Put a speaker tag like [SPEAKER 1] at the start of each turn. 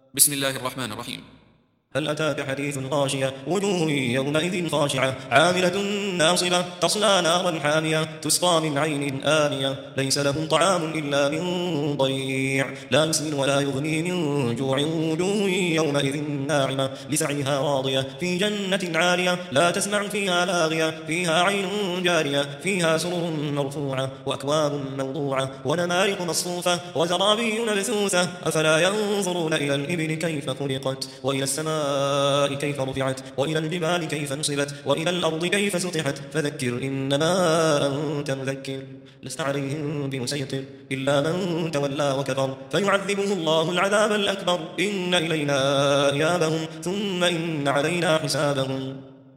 [SPEAKER 1] بسم الله الرحمن الرحيم.
[SPEAKER 2] هل أتاك حديث غاشية وجوه يومئذ خاشعة عاملة ناصبة تصلى نارا حامية تسقى من عين آنية ليس لهم طعام إلا من ضيع لا يسمن ولا يغني من جوع وجوه يومئذ ناعمة لسعيها راضية في جنة عالية لا تسمع فيها لاغية فيها عين جارية فيها سرر مرفوعة وأكواب موضوعة ونمارق مصفوفة وزرابي مبثوثة أفلا ينظرون إلى الإبل كيف خلقت وإلى السماء كيف رفعت وإلى الجبال كيف نصبت وإلى الأرض كيف سطحت فذكر إنما أنت مذكر لست عليهم بمسيطر إلا من تولى وكفر فيعذبه الله العذاب الأكبر إن إلينا إيابهم ثم إن علينا حسابهم.